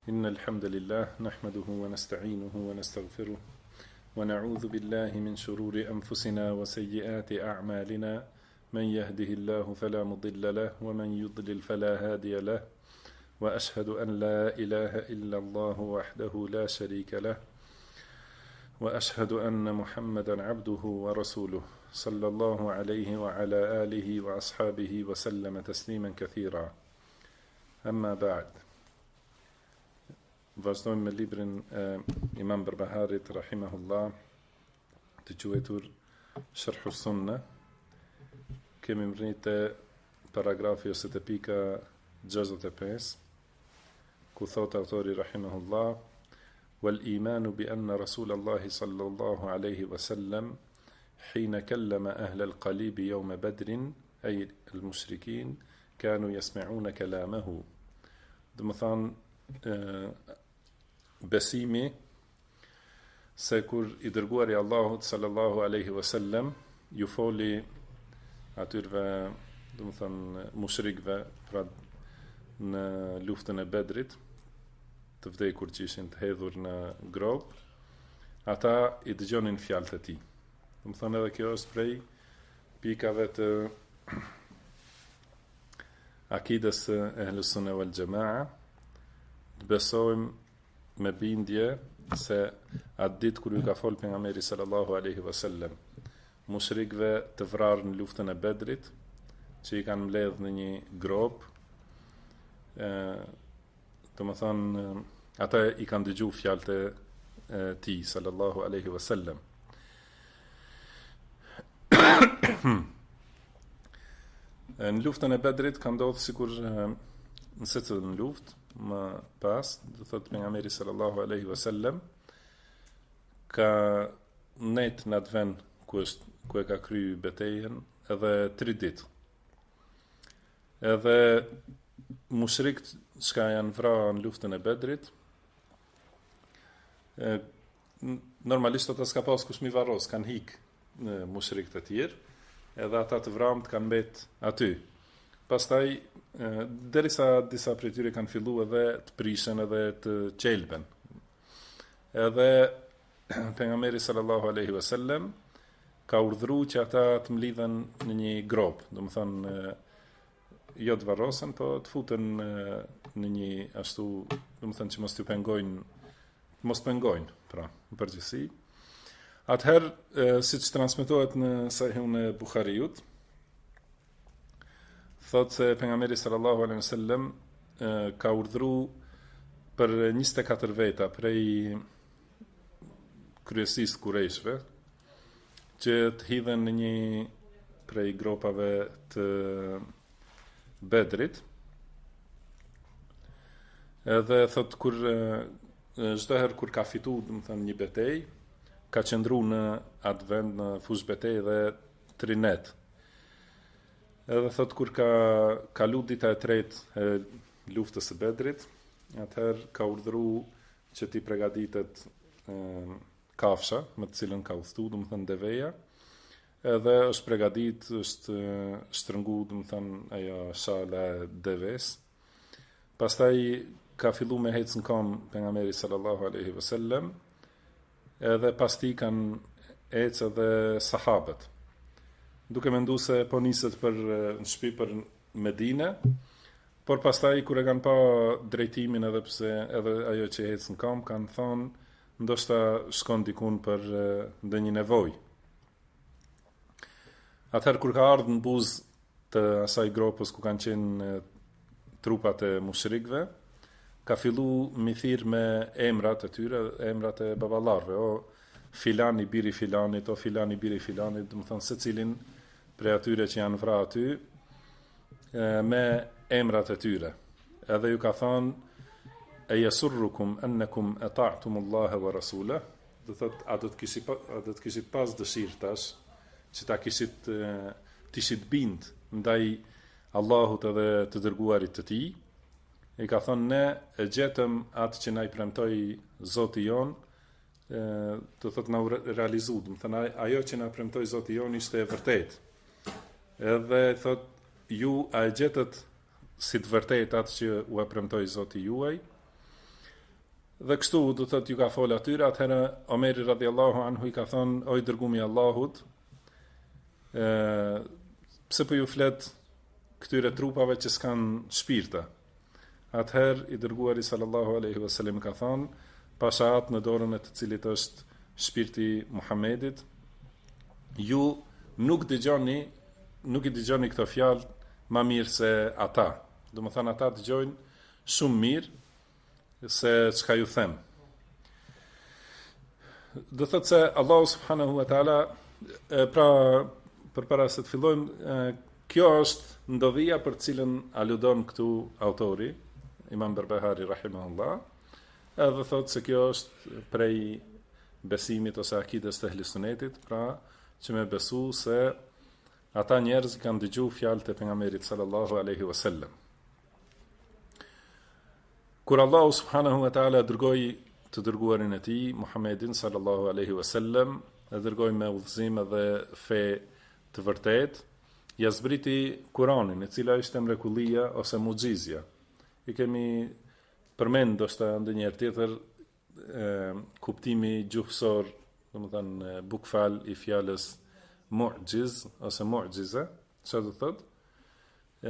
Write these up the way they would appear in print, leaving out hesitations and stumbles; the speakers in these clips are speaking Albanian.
إن الحمد لله نحمده ونستعينه ونستغفره ونعوذ بالله من شرور أنفسنا وسيئات أعمالنا من يهده الله فلا مضل له ومن يضلل فلا هادي له وأشهد أن لا إله إلا الله وحده لا شريك له وأشهد أن محمدا عبده ورسوله صلى الله عليه وعلى آله وأصحابه وسلم تسليما كثيرا أما بعد. Vazhdojmë me librin e Imam Berbaharit rahimahullah, të quajtur Sharh Sunna. Kemi mbërrit te paragrafi ose te pika 65, ku thot autori rahimahullah: "Wal imanu bi anna Rasulullah sallallahu alaihi wasallam hina kallama ahla al-qalib yawm Badr ay al-mushrikin kanu yasma'una kalamahu." Do të thonë besimi se kur i dërguari Allahut sallallahu alaihi wasallam ju foli atyre, do të thënë mushrikëve, pra në luftën e Bedrit, të vdekur që ishin të hedhur në grop, ata i dëgjonin fjalët e tij. Do të thënë edhe kjo është prej pikave të akidës së Ahlus Sunne wal Jamaa, të besojmë me bindje se atë ditë kur ju ka folë pejgamberi sallallahu alaihi wasallam mushrikëve të vrarë në luftën e Bedrit, që i kanë mbledhur në një grop, domethënë ata i kanë dëgjuar fjalët e tij sallallahu alaihi wasallam. Në luftën e Bedrit ka ndodhur sikur në secilën luftë më pas, do thotë pejgamberi sallallahu alaihi wasallam ka net në atë vend ku e ka kryer betejën edhe 3 ditë. Edhe mushrikët që janë vrarë në luftën e Bedrit, normalisht ata s'ka pas kush mi varros, kanë hik mushrikët e tjerë, edhe ata të vrarët kanë mbet aty. Pastaj derisa disa prej tyre kanë filluar edhe të prishen edhe të qelben. Edhe pejgamberi sallallahu alaihi wasallam ka urdhëruar që ata të mlidhen në një grop, domethënë jo të varrosen, po të futen në një ashtu, domethënë që mos t'u pengojnë, pra, në përgjithësi. Atëherë, siç transmetohet në Sahihun e Buhariut, thot se pejgamberi sallallahu alaihi wasallam ka urdhëruar për 24 veta prej kryesisë Kurejshve që të hidhen në një prej gropave të Bedrit. Edhe thot kur çdo herë kur ka fituar, domethënë një betejë, ka qëndruar në atë vend në fushë betejë dhe 3 net. Edhe thot kur ka kalu dita e tretë e luftës së Bedrit, atëherë ka urdhëruar që t'i përgatitet kafsha me të cilën ka udhëtuar, domethënë deveja, edhe është përgatit, është shtrëngu, domethënë ajo shala e deves. Pastaj ka filluar me hecën kam pejgamberi sallallahu alaihi wasallam, edhe pas tij kanë ecë edhe sahabët, duke menduar se po niset për në shtëpi për Medinë, por pastaj kur e kanë pa drejtimin, edhe pse edhe ajo që ecën kam, kanë thonë ndoshta shkon dikun për ndonjë nevojë. Atëherë kur ka ardhur në buzë të asaj gropës ku kanë qenë trupat e mushrikëve, ka filluar mi thirr me emrat e tyre, emrat e baballarëve, o filani biri filanit, o filani biri filanit, domethënë secilin prej atyre që janë vrarë aty me emrat e tyre. Edhe ju ka thënë: "E yasurrukum annakum ata'tumullaha wa rasulahu", do thotë a do të kishit pas dëshirë tash që ta kishit bind ndaj Allahut edhe të dërguarit të tij. I ka thënë: "Ne e gjetëm atë që na i premtoi Zoti jon, do thotë na realizu, do thënë ajo që na premtoi Zoti jon ishte e vërtetë." Edhe thot, ju a e gjetët si të vërtet atë që u e premtoi Zoti juaj, Dhe kështu do thotë ju ka folë atyre, atëherë Omeri radhiyallahu anhu I ka thonë, o I dërgumi I Allahut, pse po ju flet këtyre trupave që s'kan shpirta. Atëherë I dërguari sallallahu alaihi wasallam ka thonë, pasha atë në dorën e të cilit është shpirti Muhammedit, ju nuk I dëgjoni këto fjalë ma mirë se ata. Do më thënë ata dëgjojnë shumë mirë se çka ju them. Do thotë se Allahu subhanahu wa taala, pra përpara se të fillojmë, kjo është ndodhia për cilën aludon këtu autori, Imam Berbehari rahimahullah, edhe thotë se kjo është prej besimit ose akides të ehli sunetit, pra që me besu se ata njerëz kanë dëgju fjalët e pejgamberit sallallahu alaihi wasallam. Kur Allahu subhanahu wa taala dërgoi të dërguarin e tij Muhammedin sallallahu alaihi wasallam, e dërgoi me udhëzim dhe fe të vërtet, ja zbriti Kur'anin, e cila ishte mrekullia ose muxhizja. I kemi përmend ndoshta ndonjëherë tjetër kuptimi gjuhësor, domethënë bukfal I fjalës mu'jiz ose mu'jiza, çfarë do thotë?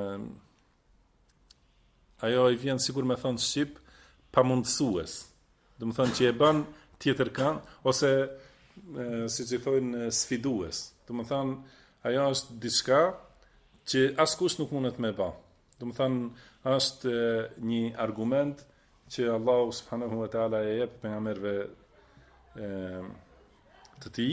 Ajo I vjen sigur me thonë shqip pamundësues. Do të thonë që e bën tjetër kënd ose siç I thonë sfidues. Do të thonë ajo është diçka që askush nuk mundet me bë. Do të thonë është një argument që Allahu subhanahu wa taala e jep pejgamberëve të tij.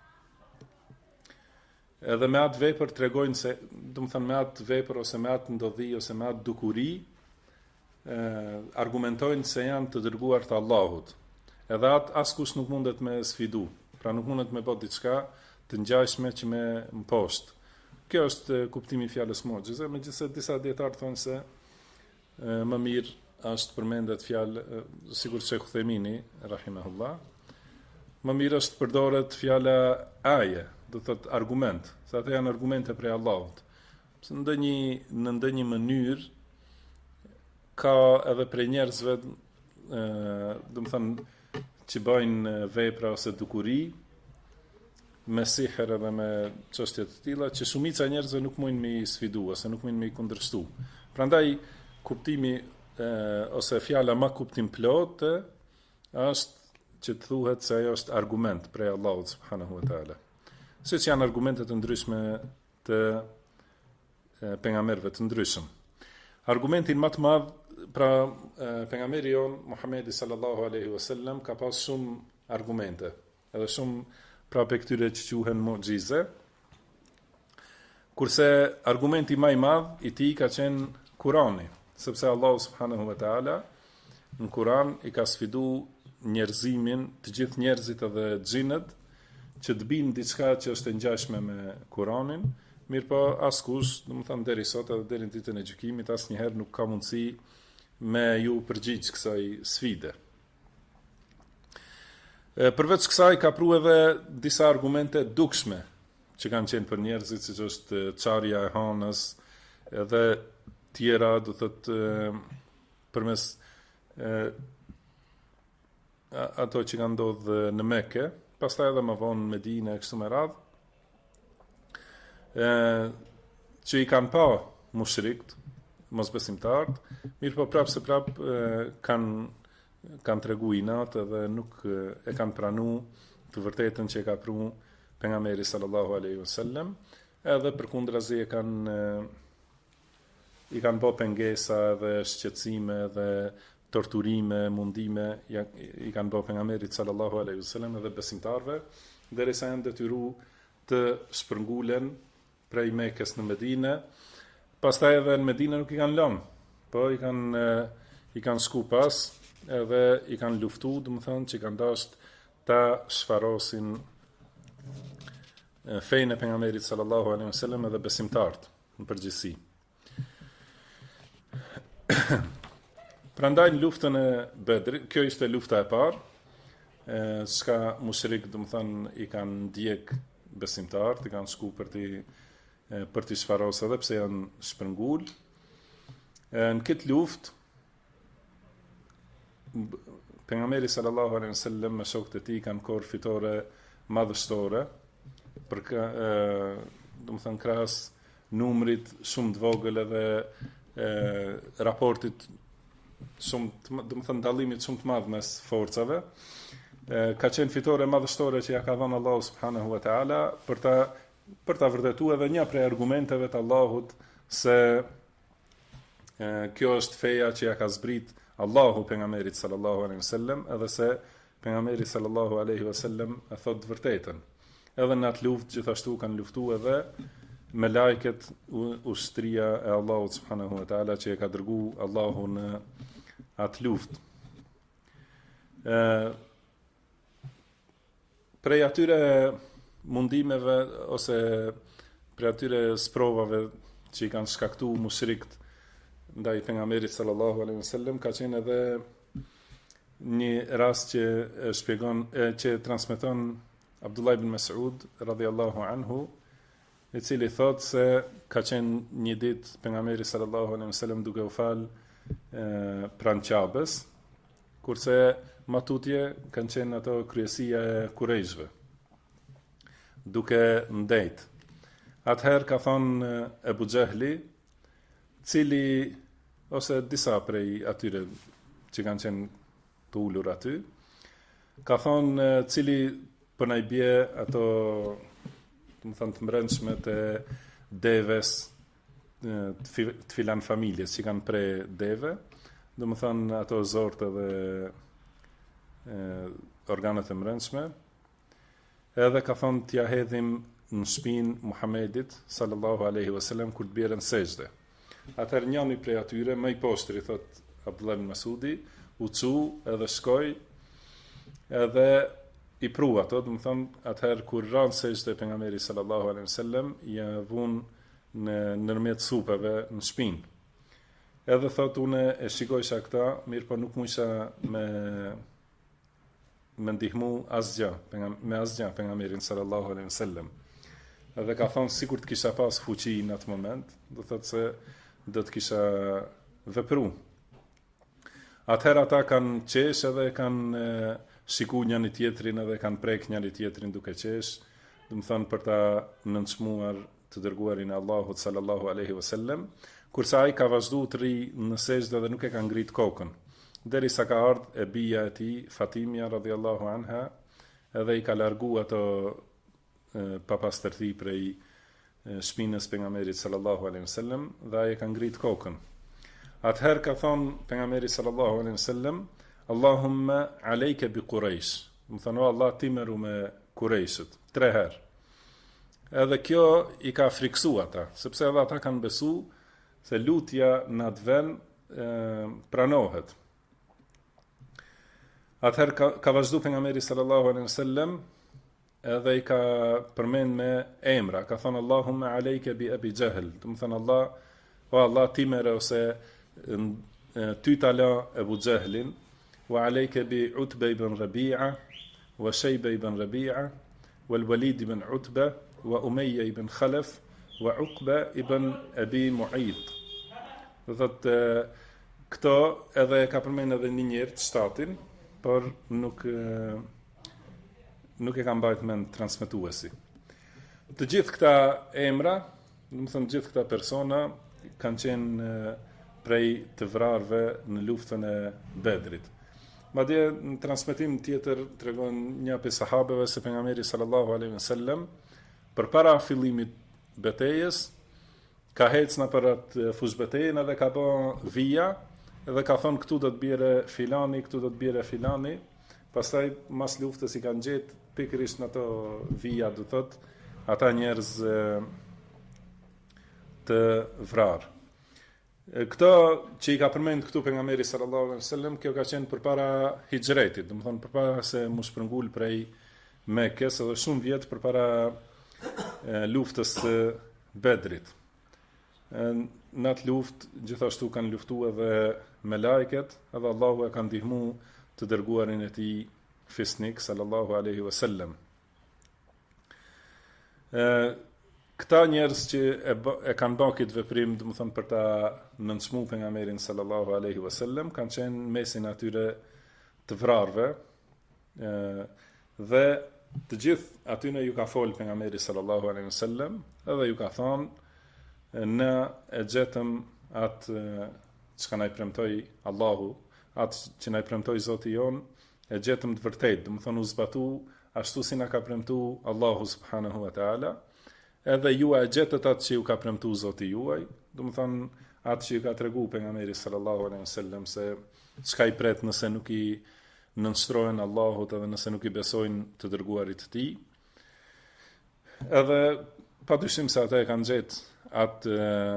Edhe me atë vepër tregojnë se, do të thonë me atë vepër ose me atë ndodhi ose me atë dukuri, argumentojnë se janë të dërguar të Allahut. Edhe atë askush nuk mundet me sfidu. Pra nuk mundet me bë diçka të ngjashme që me mposht. Kjo është kuptimi I fjalës mu'jize, megjithëse disa dietar thonë se më mirë është përmendet fjalë sikur Sheikh Uthemini rahimahullah. Më mirë është përdoret fjala aje, do thotë argument, se ato janë argumente prej Allahut. Pse në ndonjë mënyrë ka edhe prej njerëzve, do të thonë që bëjnë vepra ose dukuri me siher edhe me çështje të tilla që shumica e njerëzve nuk mundin me I sfidu ose nuk mundin me I kundërshtu. Prandaj kuptimi ose fjala më kuptim plot është që të thuhet se ajo është argument prej Allahut subhanahu wa taala. Siç janë argumente të ndryshme të pejgamberëve të ndryshëm. Argumentin më të madh, pra pejgamberi jon Muhamedi sallallahu alaihi wasallam ka pas shumë argumente, edhe shumë pra pe këtyre që quhen mu'jize. Kurse argumenti më I madh I tij ka qenë Kurani, sepse Allahu subhanahu wa taala në Kur'an I ka sfidu njerëzimin, të gjithë njerëzit edhe xhinët, që të binë diçka që është e ngjashme me Kur'anin, mirë po askush, do të thonë deri sot edhe deri në ditën e gjykimit, asnjëherë nuk ka mundësi me ju përgjigj kësaj sfide. Përveç kësaj ka pru edhe disa argumente dukshme që kanë qenë për njerëzit, siç është çarja e hanës, edhe tjera, do thotë përmes ato që kanë ndodhur në Mekë, pastaj edhe më vonë në Medinë kështu me radhë, që I kanë pa mushrikt, mosbesimtarët, mirë po prapë se prapë kanë tregu inat edhe nuk e kanë pranu të vërtetën që e ka pru pejgamberi sallallahu alaihi wasallam, edhe përkundrazi I kanë bë pengesa dhe shqetësime dhe torturime, mundime, I kanë bë pejgamberit sallallahu alaihi wasallam edhe besimtarve, derisa janë detyruar të shpërngulen prej Mekës në Medinë. Pastaj edhe në Medinë nuk I kanë lënë, po I kanë shku pas, edhe I kanë luftu, do të thonë që kanë dashur ta shfarosin fejnë e pejgamberit sallallahu alaihi wasallam edhe besimtarët në përgjithësi. Prandaj në luftën e Bedrit, kjo ishte lufta e parë, s'ka mushrik, do të thonë I kanë ndjek besimtarët, I kanë shku për t'i shfarosur edhe pse janë shpërngul. Në këtë luftë pejgamberi sallallahu alaihi wasallam me shokët e tij kanë korë fitore madhështore, për do të thënë krahas numrit shumë të vogël edhe raportit shumë, do të thënë dallimit shumë të madh mes forcave, ka qenë fitore madhështore që ja ka dhënë Allahu subhanahu wa taala për ta vërtetuar edhe një prej argumenteve të Allahut se kjo është feja që ja ka zbrit Allahu pejgamberit sallallahu alaihi wasallam, edhe se pejgamberi sallallahu alaihi wasallam e thot të vërtetën. Edhe në atë luftë gjithashtu kanë luftuar edhe me lajket ushtria e Allahut subhanahu wa taala që e ka dërguar Allahu në atë luftë. Prej atyre mundimeve ose prej atyre sprovave që i kanë shkaktuar mushrikët ndaj pejgamberit sallallahu alaihi wasallam ka qenë edhe një rast që shpjegon që transmeton Abdullah ibn Mas'ud radhiyallahu anhu, i cili thot se ka qenë një ditë pejgamberi sallallahu alaihi wasallam duke u fal pranë Qabes, kurse matutje kanë qenë ato kryesia e Kurejshve, duke ndejt. Atëherë ka thonë Ebu Xehli, cili ose disa prej atyre që kanë qenë të ulur aty, ka thonë cili për na i bie ato, do të thënë, të mbrëmshme të deves të filan familjes që kanë pre deve, do të thënë ato zortë dhe organet e mbrëmshme, edhe ka thonë t'ja hedhim në shpinë Muhamedit sallallahu alaihi wasallam kur të bjerën sejdë. Atëherë njëri prej atyre, më i poshtri, thot Abdullah ibn Masudi, u çu edhe shkoi edhe i pru ato, do të thonë atëherë kur ran sejdë pejgamberi sallallahu alaihi wasallam, ja vun në nërmjet supeve në shpinë. Edhe thot unë e shikojsha këta, mirë po nuk mundisha me ndihmu asgjë, me asgjë pejgamberin sallallahu alaihi wasallam. Edhe ka thonë sikur të kisha pas fuqi në atë moment, do thotë se do të kisha vepru. Atëherë ata kanë qesh edhe kanë shiku njëri tjetrin edhe kanë prek njëri tjetrin duke qesh, do të thonë për ta nënçmuar të dërguarin e Allahut sallallahu alaihi wasallam, kurse ai ka vazhduar të ri në sejdë dhe nuk e ka ngrit kokën. Derisa ka ardhur e bija e tij Fatimia radhiyallahu anha, edhe i ka larguar ato papastërti prej shpinës pejgamberit sallallahu alaihi wasallam dhe ai e ka ngrit kokën. Atëherë ka thonë pejgamberi sallallahu alaihi wasallam, Allahumma alayka bi Quraysh. Më thonë, Allah ti merru me Qurayshët 3 herë. Edhe kjo i ka friksu ata, sepse edhe ata kanë besu se lutja në atë vend pranohet. Atëherë ka vazhdu pejgamberi sallallahu alaihi wasallam edhe i ka përmend me emra, ka thënë Allahumma alayka bi Abi Jahl, do të thënë Allah ti merre ose ty tala Abu Jahlin, wa alayka bi Utba ibn Rabi'a, wa Shayba ibn Rabi'a, wal Walid ibn Utba, wa Umayya ibn Khalaf, wa Uqba ibn Abi Mu'ayt. Do thotë këto edhe ka përmend edhe një njerëz të shtatin, por nuk e kam bajt me në transmituesi. Të gjithë këta emra, do të thënë gjithë këta persona, kanë qenë prej të vrarve në luftën e Bedrit. Madje në transmetim tjetër tregon një prej sahabeve se pejgamberi sallallahu alaihi wasallam përpara fillimit betejës ka ecë për atë fushbetejën edhe ka bën vija, edhe ka thonë këtu do të bjerë filani, këtu do të bjerë filani. Pastaj mas luftës i kanë gjetë pikërisht në ato vija, do thot, ata njerëz të vrarë. Këto që i ka përmend këtu pejgamberi sallallahu alaihi wasallam, kjo ka qenë përpara hijretit, do të thonë përpara se mu shpërngul prej Mekës, edhe shumë vjet përpara luftës së Bedrit. Në atë luftë gjithashtu kanë luftuar edhe me lajket, edhe Allahu e ka ndihmu të dërguarin e tij fisnik sallallahu alaihi wasallam. Këta njerëz që e kanë bërë këtë veprim, do të thonë për ta nënçmuar pejgamberin sallallahu alaihi wasallam, kanë qenë mesin atyre të vrarve, dhe të gjithë atyne ju ka folë pejgamberi sallallahu alaihi wasallam, edhe ju ka thonë në e gjetëm atë çka na i premtoi Allahu, atë që na i premtoi Zoti jon, e gjetëm të vërtetë, do të thonë u zbatu ashtu si na ka premtu Allahu subhanahu wa taala, edhe ju e gjetët atë që ju ka premtu Zoti juaj, do të thonë atë që ju ka tregu pejgamberi sallallahu alaihi wasallam se çka i pret nëse nuk i nënshtrohen Allahut edhe nëse nuk i besojnë të dërguarit të tij. Edhe padyshim se ata e kanë gjetë atë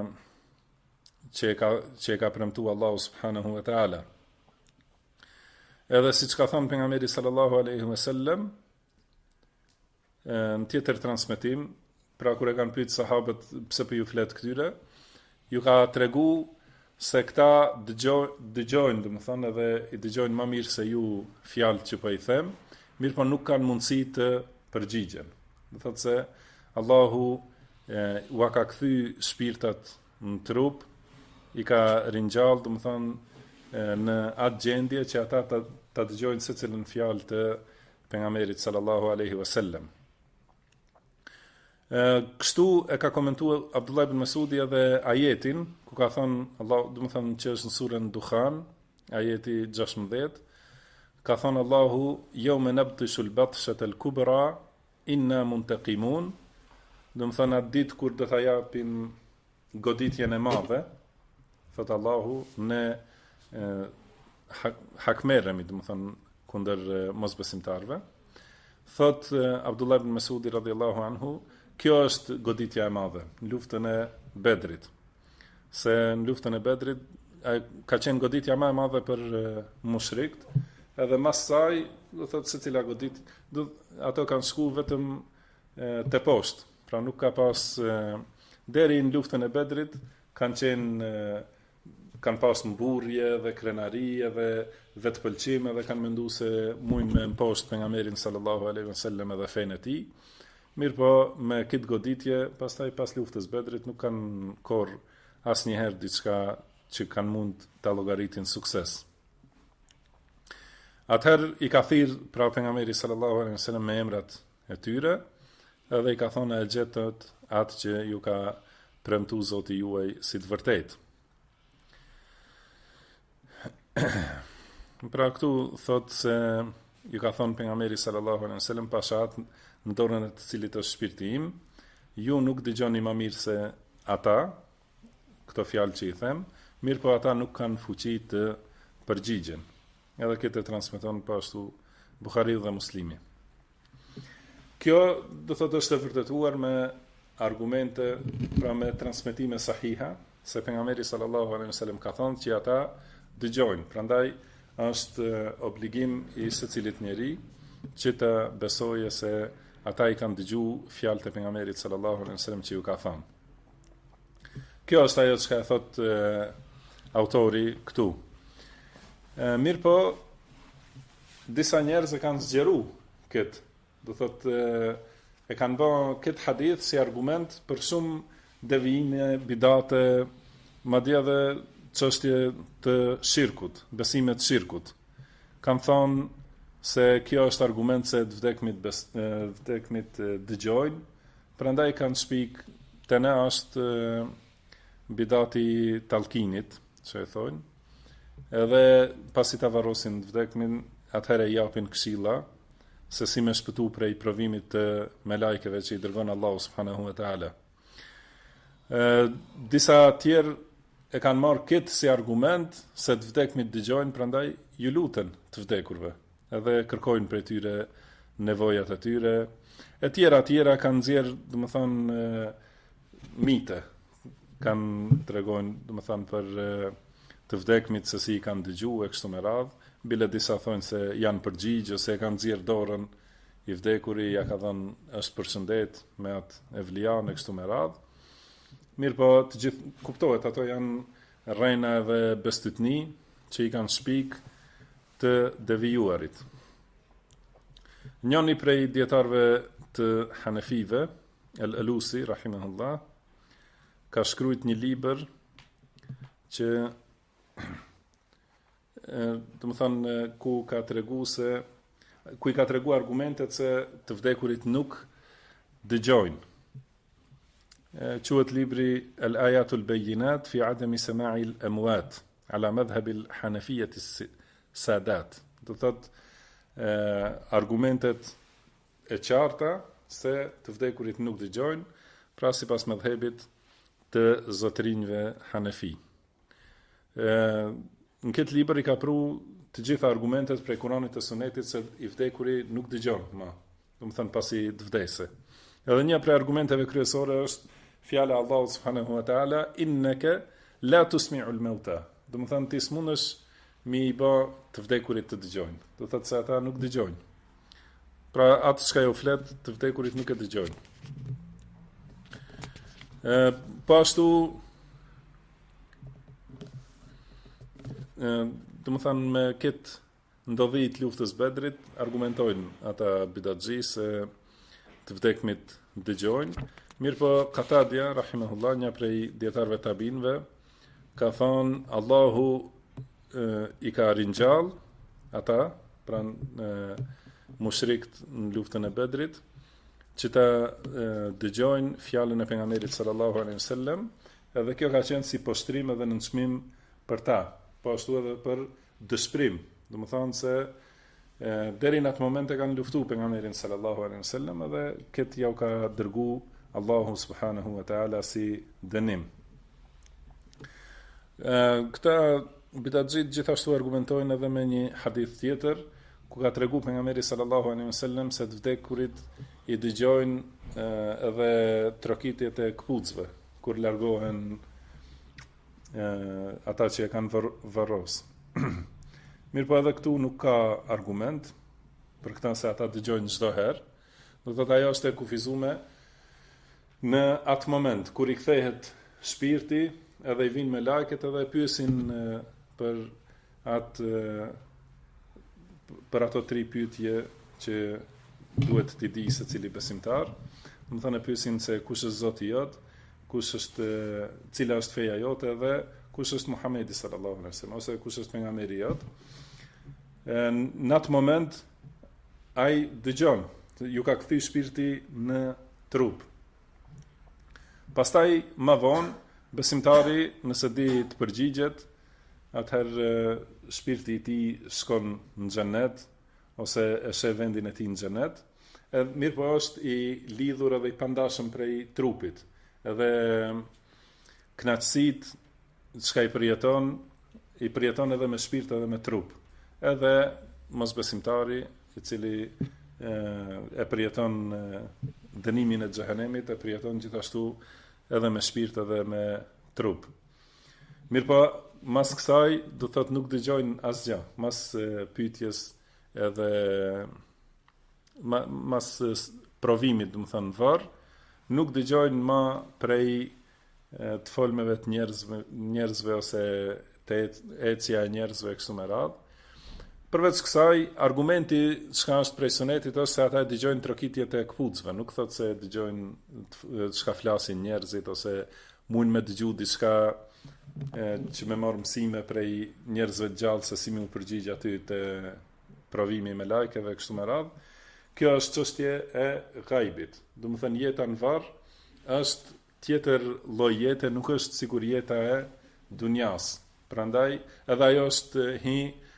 që e ka premtu Allahu subhanahu wa taala. Edhe siç ka thënë pejgamberi sallallahu alaihi wasallam në tjetër transmetim, pra kur e kanë pyet sahabët pse po ju flet këtyre, ju ka tregu se këta dëgjojnë, do të thonë, edhe i dëgjojnë më mirë se ju fjalët që po i them, mirë po nuk kanë mundësi të përgjigjen. Do thotë se Allahu u ka kthy shpirtat në trup, i ka ringjall, do të thonë, në atë gjendje që ata ta dëgjojnë secilën fjalë të pejgamberit sallallahu alaihi wasallam. Kështu e ka komentuar Abdullah ibn Masudi edhe ajetin, ku ka thënë Allah, do të thonë që është në surën Dukhan, ajeti 16, ka thënë Allahu, yawma nabtishu al-batshata al-kubra inna muntaqimun, do të thonë atë ditë kur do ta japim goditjen e madhe, thot Allahu, ne hakmeremi, do të thonë kundër mosbesimtarve. Thot Abdullah ibn Masudi radhiyallahu anhu, kjo është goditja e madhe në luftën e Bedrit. Se në luftën e Bedrit ka qenë goditja më e madhe për mushrikët, edhe mas saj, do thotë se cila goditje, ato kanë shku vetëm te poshtë. Pra nuk ka pas deri në luftën e Bedrit kanë pas mburrje dhe krenari dhe vetpëlqim dhe kanë menduar se mujnë me mposht pejgamberin sallallahu alaihi wasallam edhe fenë e tij. Mirë po, me këtë goditje, pastaj pas luftës Bedrit, nuk kanë korë asnjëherë diçka që kanë mund të llogaritin sukses. Atëherë i ka thirrë pra pejgamberi sallallahu alaihi wasallam me emrat e tyre, edhe i ka thonë e gjetët atë që ju ka premtu Zoti juaj si të vërtetë. Pra këtu thotë se ju ka thonë pejgamberi sallallahu alaihi wasallam pashat në dorën e të cilit është shpirti im, ju nuk dëgjoni më mirë se ata, këto fjalë që i them, mirë po ata nuk kanë fuqi të përgjigjen. Edhe këtë e transmeton pashtu Buhariu dhe Muslimi. Kjo do thotë është e vërtetuar me argumente, pra me transmetime sahiha, se pejgamberi sallallahu alaihi wasallam ka thënë që ata dëgjojnë, prandaj është obligim i secilit njeri që të besojë se ata i kanë dëgju fjalët e pejgamberit sallallahu alaihi wasallam që ju ka thënë. Kjo është ajo që e thot autori këtu. Mirë po, disa njerëz e kanë zgjeru këtë, do thot e kanë bë këtë hadith si argument për shumë devijime, bidate, madje edhe çështje të shirkut, besime të shirkut. Kanë thonë se kjo është argument se të vdekmit dëgjojnë, prandaj kanë shpik të ne është bidati talkinit, që e thonë, edhe pasi të varrosin të vdekmin, atëherë japin këshilla, se si me shpëtu prej provimit të me lajkeve që i dërgon Allahu subhanahu wa taala. Disa tjerë e kanë marrë këtë si argument se të vdekmit dëgjojnë, prandaj ju luten të vdekurve, edhe kërkojnë prej tyre nevojat e tyre. E tjera kanë nxjerr, domethënë mite, kanë tregojnë, domethënë për të vdekmit se si i kanë dëgjuar e kështu me radhë, bile disa thonë se janë përgjigj ose e kanë nxjerr dorën i vdekuri, ja ka dhënë është përshëndet me atë evlian e kështu me radhë. Mirë po, të gjithë kuptohet, ato janë rrejna dhe bestytni që i kanë shpik të devijuarit. Njëni prej dietarëve të Hanefive, El-Alusi, rahimahullah, ka shkruajt një libër që do të thonë ku i ka tregu argumentet se të vdekurit nuk dëgjojnë. Quhet libri Al-Ayatul Bayyinat fi Adami Sama'i al-Amwat ala madhhab al-Hanafiyyah as-Sadat. Do thot argumentet e qarta se të vdekurit nuk dëgjojnë, pra sipas mëdhëbit të zotërinjve Hanefi. Në këtë libër i ka pru të gjitha argumentet prej Kuranit të Sunetit se i vdekuri nuk dëgjon më, do të thënë pasi të vdese. Edhe një prej argumenteve kryesore është fjala Allahu subhanahu wa taala innaka la tusmi'ul mauta. Do të thënë ti s'mundesh mi i bë të vdekurit të dëgjojnë. Do thotë se ata nuk dëgjojnë. Pra atë çka ju flet të vdekurit nuk e dëgjojnë. Po ashtu do të thënë me këtë ndodhi të luftës Bedrit argumentojnë ata bidatxhi se të vdekmit dëgjojnë. Mirë po Qatadia rahimahullah, një prej dietarëve tabinëve, ka thonë Allahu i ka ringjall ata mushrikët në luftën e Bedrit që ta dëgjojnë fjalën e pejgamberit sallallahu alaihi wasallam, edhe kjo ka qenë si poshtrim edhe nënçmim për ta, po ashtu edhe për dëshpërim. Do të thonë se deri në atë moment e kanë luftuar pejgamberin sallallahu alaihi wasallam edhe këtë jau ka dërgu Allahu subhanahu wa taala si dënim. Këta bidatxhit gjithashtu argumentojnë edhe me një hadith tjetër ku ka tregu pejgamberi sallallahu alaihi wasallam se të vdekurit i dëgjojnë edhe trokitjet e kputzve kur largohen ata që e kanë varros. Mirë po edhe këtu nuk ka argument për këtë se ata dëgjojnë çdo herë. Do të thotë ajo është e kufizuar në atë moment kur i kthehet shpirti, edhe i vinë me lajket edhe pyesin për ato 3 pyetje që duhet t'i di secili besimtar. Do të thonë pyesin se kush është Zoti jot, cila është feja jote dhe kush është Muhamedi sallallahu alaihi wasallam ose kush është pejgamberi jot. Në atë moment ai dëgjon, ju ka kthy shpirti në trup. Pastaj më vonë besimtari nëse di të përgjigjet, atëherë shpirti i tij shkon në xhenet ose e sheh vendin e tij në xhenet. Mirë po është i lidhur edhe i pandashëm prej trupit. Edhe kënaqësitë çka i përjeton edhe me shpirt edhe me trup. Edhe mosbesimtari i cili e përjeton dënimin e xhehenemit, e përjeton gjithashtu edhe me shpirt edhe me trup. Mirë po, mas kësaj, do thot nuk dëgjojnë asgjë, mas pyetjes edhe mas provimit, do të thënë varr, nuk dëgjojnë më prej të folmeve të njerëzve ose të ecja e njerëzve kështu me radhë. Përveç kësaj, argumenti çka është prej sunetit është se ata dëgjojnë trokitjet e kputzve, nuk thotë se dëgjojnë çka flasin njerëzit ose mund me dëgju diçka që me marr mësime prej njerëzve të gjallë se si më u përgjigj aty te provimi me lajkeve kështu me radhë. Kjo është çështje e ghaibit. Do të thënë jeta në varr është tjetër lloj jete, nuk është sikur jeta e dunjas. Prandaj edhe ajo është hi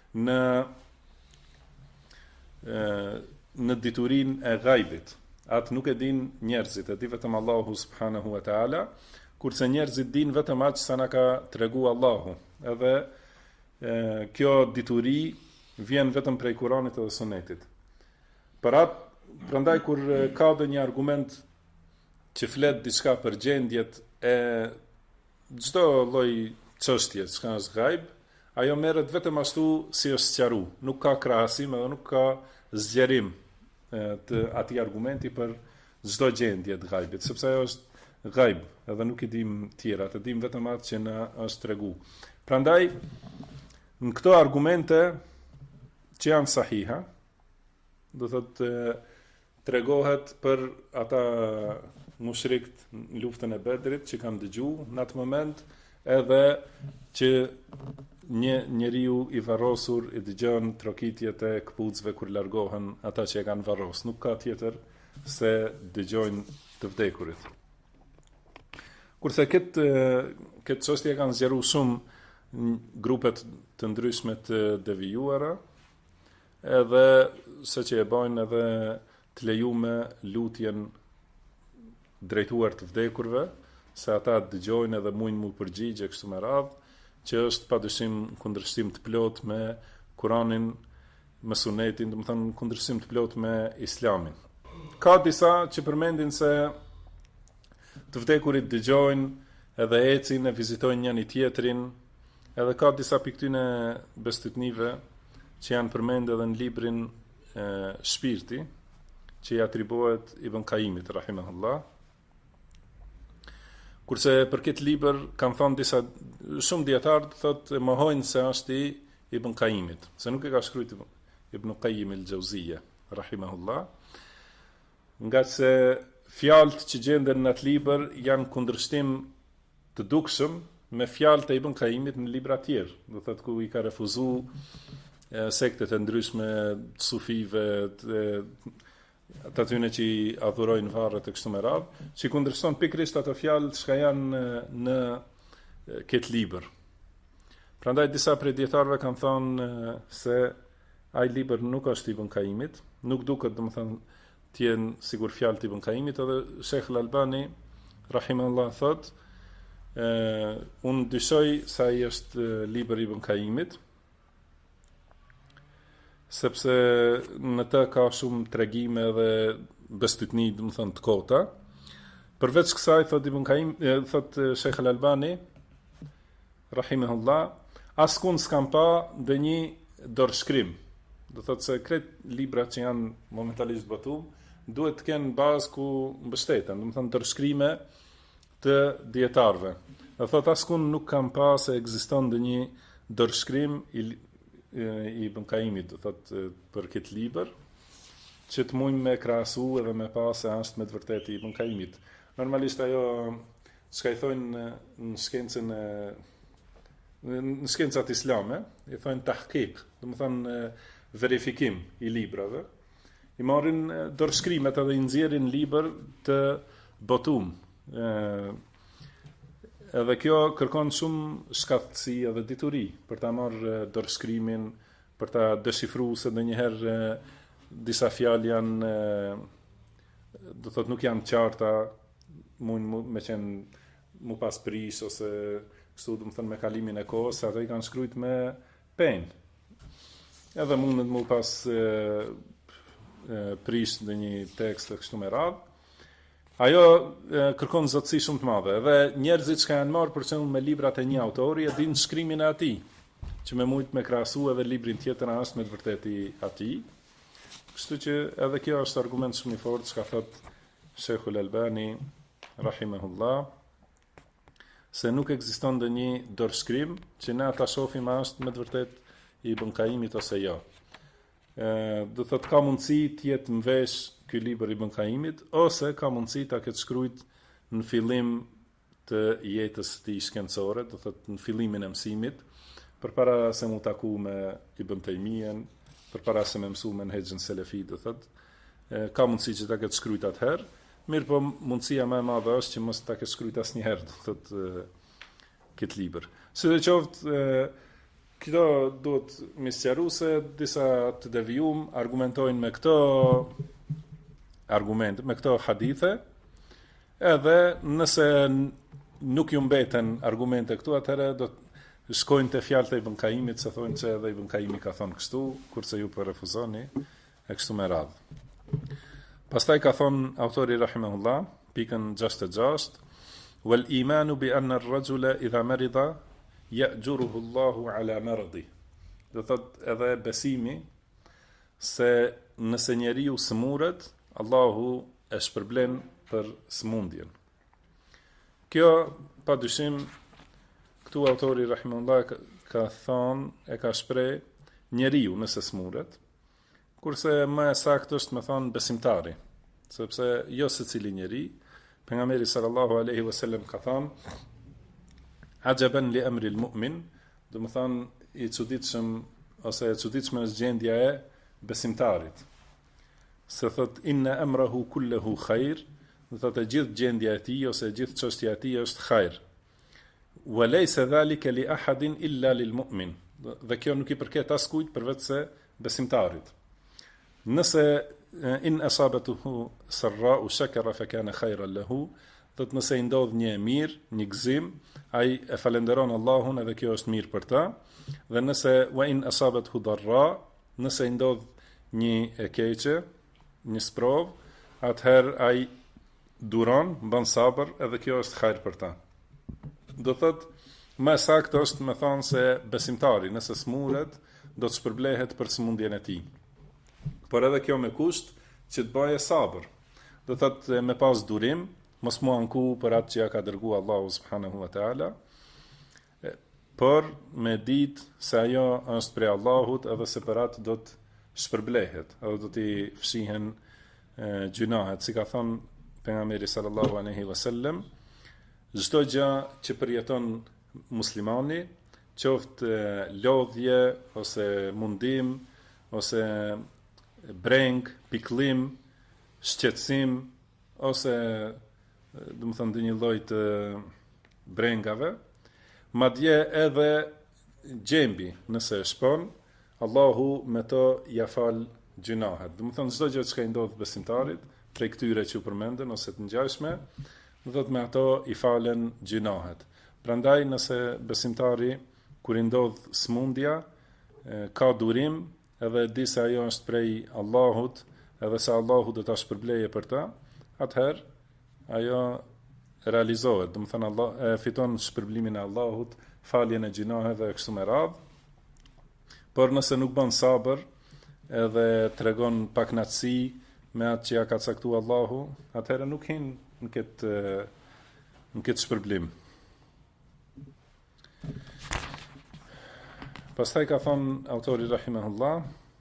në diturinë e ghaibit. Atë nuk e din njerëzit, e di vetëm Allahu subhanahu wa taala, kurse njerëzit din vetëm atë që na ka tregu Allahu. Edhe kjo dituri vjen vetëm prej Kuranit dhe Sunetit. Prandaj kur ka dhe një argument që flet diçka për gjendjet e çdo lloj çështje që është ghaib, ajo merret vetëm ashtu si është sqaru. Nuk ka krahasim edhe nuk ka zgjerim të atij argumenti për çdo gjendje të ghaibit, sepse ajo është ghaib, edhe nuk i dim tjera, të dim vetëm atë që na është tregu. Prandaj në këto argumente që janë sahiha, do thotë tregohet për ata mushrikët në luftën e Bedrit që kanë dëgjuar në atë moment, edhe që një njeriu i varrosur i dëgjon trokitjet e këpucëve kur largohen ata që e kanë varros. Nuk ka tjetër se dëgjojnë të vdekurit. Kurse këtë çështje kanë zgjeruar shumë grupet të ndryshme të devijuara, edhe se që e bojnë edhe të lejume lutjen drejtuar të vdekurve, se ata dëgjojnë edhe mujnë mu përgjigje kështu me radhë, që është padyshim kundërshtim të plot me Kuranin, me Sunetin, do të thënë kundërshtim të plot me Islamin. Ka disa që përmendin se të vdekurit dëgjojnë edhe ecin e vizitojnë njëri tjetrin, edhe ka disa piktyne bestytnive që janë përmendë edhe në librin Shpirti, që i atribuohet Ibn Qayyimit rahimahullah. Kurse për këtë libër kanë thonë shumë dietarë thotë mohojnë se është i Ibn Qayyimit, se nuk e ka shkruar Ibn Qayyim el-Jauziyja rahimahullah, nga se fjalët që gjenden në atë libër janë kundërshtim të dukshëm me fjalët e Ibn Qayyimit në libra të tjerë, do thotë ku i ka refuzuar sektet e ndryshme të sufive, të atyne që i adhurojnë varret e kështu me radhë, që kundërshton pikërisht ato fjalë që janë në këtë libër. Prandaj disa prej dietarëve kanë thonë se ai libër nuk është Ibn Qayyimit, nuk duket domethënë të jenë sigur fjalë të Ibn Qayyimit, edhe Sheikh Al-Albani rahimahullah thotë unë dyshoj se ai është libër Ibn Qayyimit, sepse në të ka shumë tregime dhe bestytni, do të thënë, të kota. Përveç kësaj, thot Ibn Qayyim, thot Sheikh Al-Albani rahimahullah, askund s'kam pa ndonjë dorëshkrim. Do thot se kretë libra që janë momentalisht botuar duhet të kenë bazë ku mbështeten, do të thënë dorëshkrime të dietarëve. Do thot askund nuk kam pa se ekziston ndonjë dorëshkrim i Ibn Qayyimit, do thot për këtë libër, që të mujmë me krahasu edhe me pa se është me të vërtetë i Ibn Qayyimit. Normalisht ajo çka i thonë në shkencën në shkencat islame, i thonë tahqiq, do të thonë verifikim i librave. I marrin dorëshkrimet edhe i nxjerrin libër të botum. Edhe kjo kërkon shumë shkathësi edhe dituri për ta marrë dorëshkrimin, për ta deshifruar se ndonjëherë disa fjalë janë do thot nuk janë qarta, mund me qenë mu pas prish ose kështu, do të thënë me kalimin e kohës, ata i kanë shkruajt me penjë. Edhe mundet mu pas prish ndonjë tekst kështu me radhë. Ajo kërkon zotësi shumë të madhe, edhe njerëzit që janë marrë për shembull me librat e një autori e dinë shkrimin e atij, që me mujt me krahasu edhe librin tjetër është me të vërtetë i atij. Kështu që edhe kjo është argument shumë i fortë që ka thot Sheikh Al-Albani rahimahullah, se nuk ekziston ndonjë dorëshkrim që ne ata shohim është me të vërtetë i Ibn Qayyimit ose jo. Do thot ka mundësi të jetë në vesh ky libër Ibn Qayyimit, ose ka mundësi ta ketë shkruajt në fillim të jetës së tij shkencore, do thot në fillimin e mësimit, përpara se mu taku me Ibn Taymijen, përpara se me mësu me në Hexhën Selefi, do thot, ka mundësi që ta ketë shkruajt atëherë, mirë po mundësia më e madhe është që mos ta ketë shkruajt asnjëherë, do thot këtë libër. Sidoqoftë, këto duhet me sqaruar se disa të devijum argumentojnë me këto argumente, me këto hadithe, edhe nëse nuk ju mbeten argumente këtu, atëherë do të shkojnë te fjalët e Ibn Qayyimit, se thonë se edhe Ibn Qayyimi ka thonë kështu, kurse ju po refuzoni e kështu me radhë. Pastaj ka thonë autori rahimahullah, pikën 66, wal imanu bi anna ar-rajula idha marida ya'juruhu Allahu ala maradi. Do thot edhe besimi se nëse njeriu smuret, Allahu e shpërblen për smundjen. Kjo padyshim këtu autori rahimahullah ka thonë, e ka shpreh njeriu nëse smuret, kurse më e saktë është me thonë besimtari, sepse jo secili njeri. Pejgamberi sallallahu alaihi wasallam ka thonë ajaban li amri al-mu'min, do të thonë i çuditshëm ose e çuditshme është gjendja e besimtarit. Se thot inna amrahu kulluhu khair, do thotë gjithë gjendja e tij ose gjithë çështja e tij është khair. Wa laysa dhalika li ahadin illa lil mu'min. Dhe kjo nuk i përket askujt përveç se besimtarit. Nëse in asabatuhu sarra'u shakara fa kana khayran lahu, do të nëse i ndodh një mirë, një gëzim, ai e falenderon Allahun edhe kjo është mirë për ta, dhe nëse wa in asabathu darra, nëse i ndodh një e keqe, një sprov, atëherë ai duron, bën sabër edhe kjo është hajër për ta. Do thotë më saktë është me thonë se besimtari, nëse smuret, do të shpërblehet për sëmundjen e tij. Por edhe kjo me kusht që të bëje sabër. Do thotë me pas durim, mos mu anku për atë që ja ka dërgu Allahu subhanahu wa ta'ala, por me ditë se ajo është prej Allahut edhe se për atë do të shpërblehet, edhe do t'i fshihen gjunahet, si ka thonë pejgamberi sallallahu alaihi wasallam, çdo gjë që përjeton muslimani, qoftë lodhje ose mundim ose breng, pikëllim, shqetësim ose do të thënë një lloj të brengave, madje edhe gjembi nëse shpon, Allahu me to ja fal gjunahet. Do të thënë çdo gjë që ka ndodhur besimtarit, prej këtyre që u përmenden ose të ngjashme, do të me ato i falen gjunahet. Prandaj nëse besimtari kur i ndodh smundja, ka durim, edhe di se ajo është prej Allahut, edhe se Allahu do ta shpërbleje për ta, atëherë ajo realizohet, do të thënë Allah fiton shpërblimin e Allahut, faljen e gjinaheve e kështu me radhë. Por nëse nuk bën sabër, edhe tregon paknatësi me atë që ja ka caktuar Allahu, atëherë nuk hin në këtë shpërblim. Pastaj ka thonë autori rahimahullah,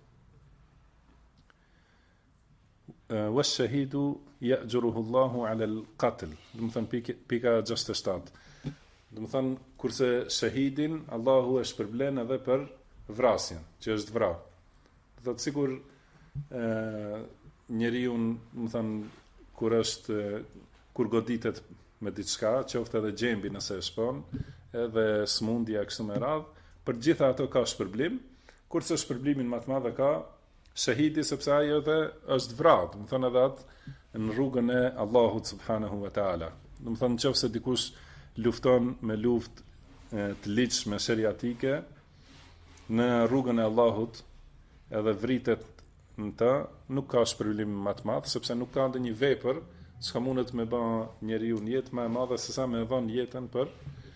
wash-shahidu ya'juruhu Allahu 'ala al-qatl. Do të thënë pika 67. Do të thënë kurse shahidin Allahu e shpërblen edhe për vrasjen, që është vrarë. Do të sikur njeriu, do të thënë kur goditet me diçka, qoftë edhe gjembi nëse e shpon, edhe smundja kështu me radhë, për gjitha ato ka shpërblim, kurse shpërblimin më të madh ka shahidi, sepse ai edhe është vrarë, do të thënë edhe atë në rrugën e Allahut subhanahu wa taala. Do të thënë nëse dikush lufton me luftë të ligjshme sheriatike në rrugën e Allahut, edhe vritet në të, nuk ka shpërblim më të madh, sepse nuk ka ndonjë vepër që mundet me bë njeriu në jetë më e madhe se sa me dhënë jetën për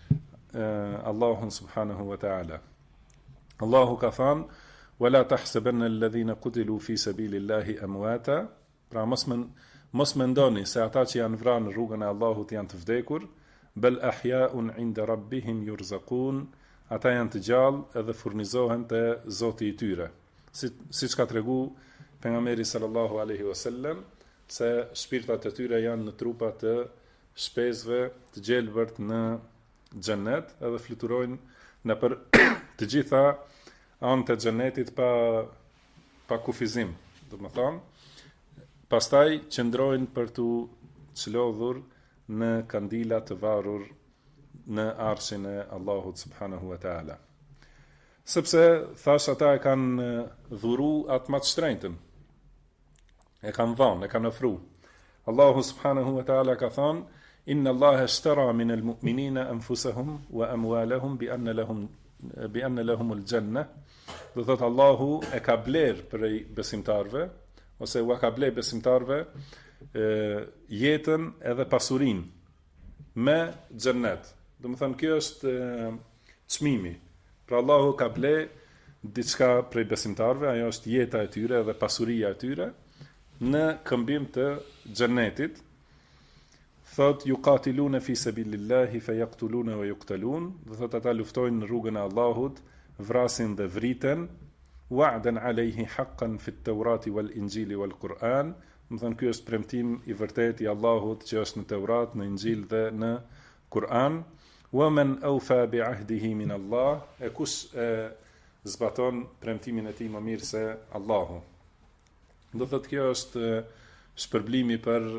Allahun subhanahu wa ta'ala. Allahu ka thënë: "Wala tahsabanna alladhina qutilu fi sabilillahi amwata", pra mos mendoni se ata që janë vrarë në rrugën e Allahut janë të vdekur, bel ahya'un 'inda rabbihim yurzaqun, ata janë të gjallë edhe furnizohen te Zoti i tyre. Siç ka tregu pejgamberi sallallahu alaihi wasallam, se shpirtat e tyre janë në trupa të shpesve të gjelbërt në xhennet, edhe fluturojnë në për të gjitha anët e xhennetit pa kufizim, do të thonë. Pastaj qëndrojnë për tu çlodhur në kandila të varur në arshin e Allahut subhanahu wa taala. Sepse thash ata e kanë dhuru atë më të shtrenjtën. E kanë dhënë, e kanë ofruar. Allahu subhanahu wa taala ka thënë: "Inna Allaha ishtara min al-mu'minina anfusahum wa amwalahum bi anna lahum al-jannah." Do thotë Allahu e ka bler për besimtarve, ose u ka bler besimtarve jetën edhe pasurinë me xhennet. Do të thënë kjo është çmimi. Pra Allahu ka bler diçka prej besimtarve, ajo është jeta e tyre dhe pasuria e tyre në këmbim të xhennetit. Thot yuqatiluna fi sabilillahi fayaqtuluna wa yuqtalun, do thot ata luftojnë në rrugën e Allahut, vrasin dhe vriten, wa'dan alayhi haqqan fi at-taurati wal-injili wal-Quran, do thon ky është premtim i vërtetë i Allahut që është në Teurat, në Injil dhe në Kur'an. Wa man awfa bi 'ahdihi min Allah, kush zbaton premtimin e tij më mirë se Allahu. Do thotë kjo është shpërblimi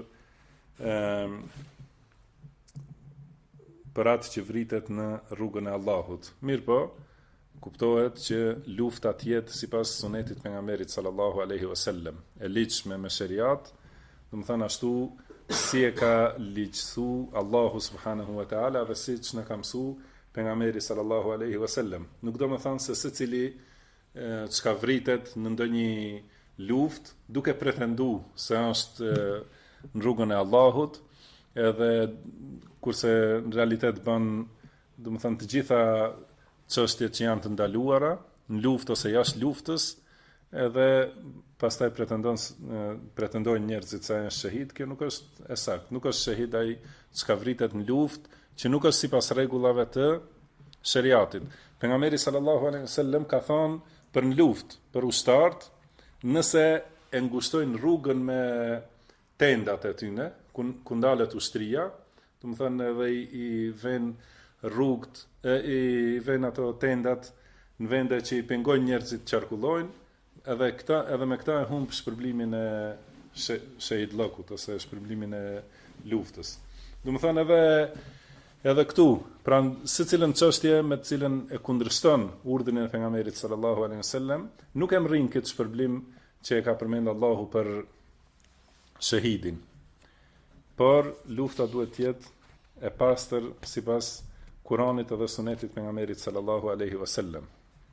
për atë që vritet në rrugën e Allahut. Mirë po, kuptohet që lufta tjetë sipas sunetit pejgamberit sallallahu alaihi wasallam, e ligjshme me shariat, do të thënë ashtu si e ka ligjsu Allahu subhanahu wa taala dhe siç na ka mësu pejgamberi sallallahu alaihi wasallam. Nuk do të thënë se secili çka vritet në ndonjë luftë duke pretendu se është në rrugën e Allahut, edhe kurse në realitet bën, do të thënë, të gjitha çështjet që janë të ndaluara në luftë ose jashtë luftës, edhe pastaj pretendojnë njerëzit se është shahid. Kjo nuk është e saktë. Nuk është shahid ai çka vritet në luftë, që nuk është sipas rregullave të shariatit. Pejgamberi sallallahu alaihi wasallam ka thonë për në luftë, për ushtarët, nëse e ngushtojnë rrugën me tendat e tyre, ku ndalet ushtria, do të thënë edhe i vënë rrugët, i vënë ato tendat në vende që i pengojnë njerëzit qarkullojnë, edhe me këta e humb shpërblimin e shahidllokut ose shpërblimin e luftës. Do të thënë edhe këtu, pra secilën çështje me të cilën e kundërshton urdhrin e pejgamberit sallallahu alaihi wasallam, nuk e mrin këtë shpërblim që e ka përmendur Allahu për shahidin. Por lufta duhet të jetë e pastër sipas Kuranit edhe sunetit pejgamberit sallallahu alaihi wasallam.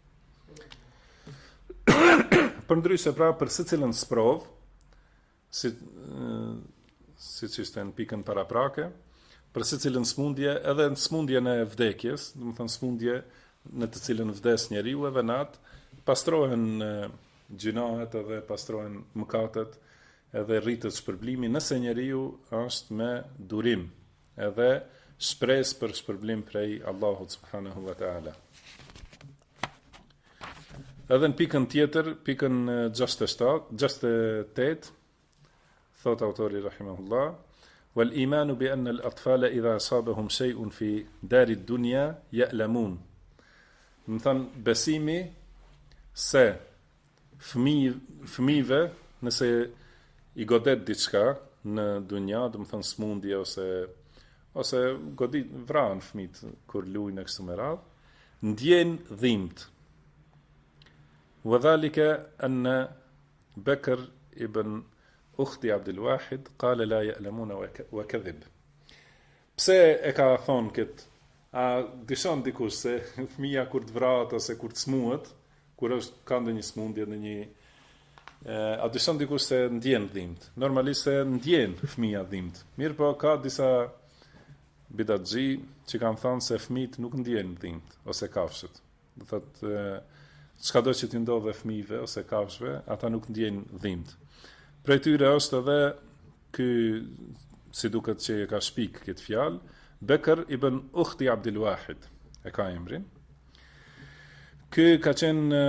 Përndryshe pra për secilën sprov, siç ishte në pikën paraprake, për secilën smundje, edhe në smundjen e vdekjes, do të thënë smundje në të cilën vdes njeriu, edhe natë pastrohen gjinohet edhe pastrohen mëkatet, edhe rritet shpërblimi nëse njeriu është me durim, edhe shpresë për shpërblim prej Allahut subhanahu wa taala. Edhe në pikën tjetër, pikën 68, thot autori rahimahullah, wal imanu bi anna al atfala idha asabahum shay'un fi dari dunya ya'lamun. Do të thënë besimi se fëmijëve nëse i godet diçka në dunja, do të thënë smundje ose godit vranë fëmijët kur luajnë kështu me radhë, ndjejnë dhimbje. وذلك أن بكر ابن أخت عبد الواحد قال لا يعلمون وكذب. Pse e ka thonë këtë? A dishon dikush se fëmija kur të vratë ose kur të smuhet, kur ka ndonjë smundje, a dishon dikush se ndjen dhimbje? Normalisht se ndjen fëmija dhimbje. Mirë po ka disa bidatxhi që kanë thonë se fëmijët nuk ndjen dhimbje ose kafshët. Do thotë çka do që t'i ndodhe fëmijëve ose kafshëve, ata nuk ndjejnë dhimbje. Prej tyre është edhe ky, si duket që e ka shpik këtë fjalë, Bekër ibn Ukhti Abdul Wahid, e ka emrin. Ky ka qenë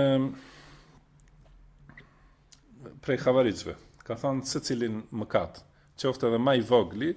prej xhavarixhve. Ka thënë se cilin mëkat, qoftë edhe më i vogli,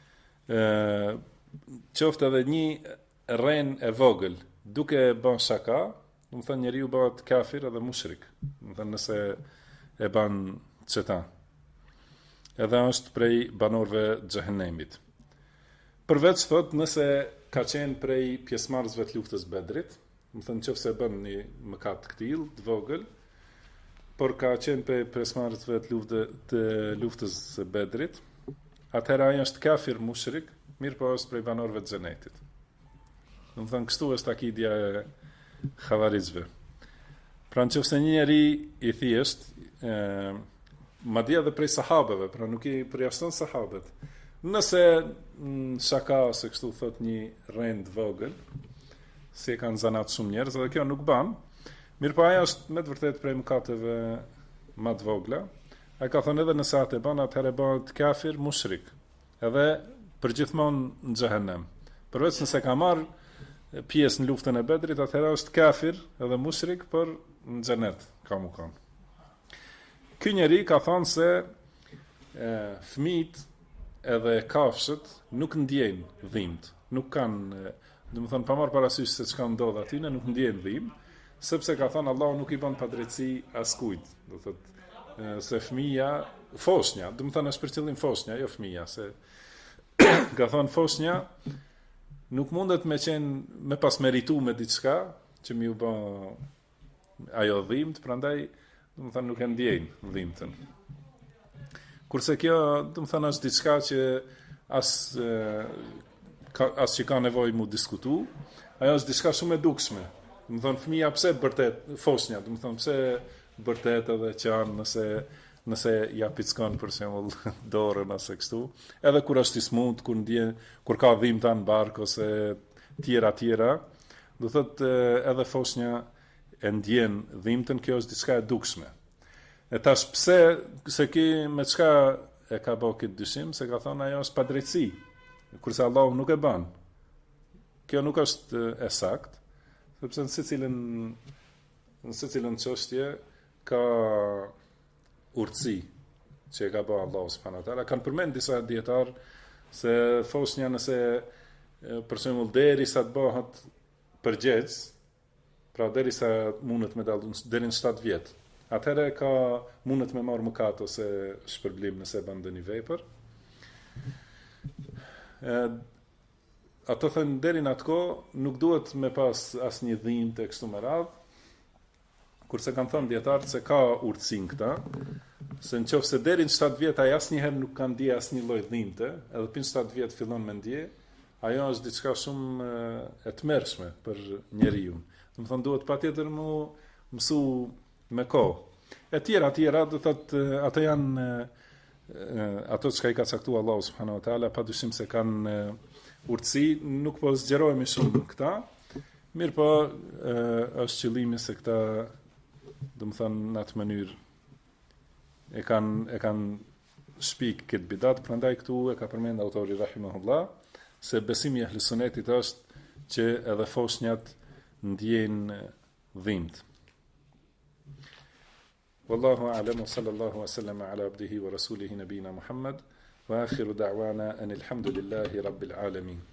qoftë edhe një rren e vogël, duke bën shaka, do të thënë njeriu bëhet kafir edhe mushrik. Do të thënë nëse e bën çeta. Edhe është prej banorëve të xhehenemit. Përveç thot nëse ka qenë prej pjesëmarrësve të luftës Bedrit, do të thënë nëse bën një mëkat të tillë, të vogël, por ka qenë prej pjesëmarrësve të luftës Bedrit, atëherë ai është kafir mushrik, mirë po është prej banorëve të xhenetit. Do të thënë kështu është akidja e xhavarixhve. Pra nëse një njeri i thjesht, madje edhe prej sahabeve, pra nuk i përjashton sahabet, nëse shaka ose kështu thot një rend vogël, si e kanë zanat shumë njerëz, edhe kjo nuk ban, mirë po aja është me të vërtet prej mëkateve më të vogla, ai ka thënë edhe nëse atë e ban, atëherë bëhet kafir mushrik, edhe përgjithmonë në xhehenem. Përveç nëse ka marrë pjesë në luftën e Bedrit, atëherë është kafir edhe mushrik, por në xhenet ka më kanë. Ky njeri ka thënë se fëmijët edhe kafshët nuk ndjejnë dhimbje, nuk kanë, do të thënë pa marrë parasysh se çka ndodh aty, nuk ndjejnë dhimbje, sepse ka thënë Allahu nuk i bën padrejtësi askujt. Do thotë se fëmia, foshnja, do të thënë është për qëllim foshnja, jo fëmia, se ka thënë foshnja nuk mundet me pas meritu me diçka që mi u bë ajo dhimbt, prandaj do të thënë nuk e ndjejnë dhimbtën. Kurse kjo do të thënë është diçka që as që ka nevojë mu diskutu, ajo është diçka shumë e dukshme. Do të thënë fëmia pse bërtet foshnja, do të thënë pse bërtet edhe qan nëse ja pickon për shembull dorën ose kështu, edhe kur është i smut, kur ka dhimbta në bark ose tjera, do thotë edhe foshnja e ndjen dhimbtën, kjo është diçka e dukshme. E tash pse se ki me çka e ka bërë këtë dyshim, se ka thonë ajo është padrejtësi, kurse Allahu nuk e bën. Kjo nuk është e saktë, sepse në secilën çështje ka urtësi që e ka bërë Allahu subhanahu wa taala. Kanë përmend disa dietar se foshnja nëse për shembull derisa të bëhet përgjegjës, pra derisa mundet me dallu deri në 7 vjet, atëherë mundet me marrë mëkat ose shpërblim nëse bën ndonjë vepër. Ato thënë deri në atë kohë nuk duhet me pas asnjë dhimbje kështu me radhë, kurse kanë thënë dietarët se ka urtësinë këta, se nëse deri në 7 vjet ai asnjëherë nuk ka ndje asnjë lloj dhimbte, edhe pin 7 vjet fillon me ndje, ajo është diçka shumë e tmerrshme për njeriu. Do të thonë duhet patjetër mu mësu me kohë. E tjera do thotë ato janë ato që i ka caktuar Allahu subhanahu wa taala, padyshim se kanë urtësi, nuk po zgjerohemi shumë këta. Mirë po është qëllimi se këta, do të thonë në atë mënyrë e kanë shpik këtë bidat, prandaj këtu e ka përmend autori rahimahullah se besimi i Ahlus Sunnetit është që edhe foshnjat ndjejnë dhimbt. Wallahu a'lam, sallallahu wa sallama ala abdihi wa rasulihi nabina Muhammad wa akhiru da'wana anil hamdulillahi rabbil alamin.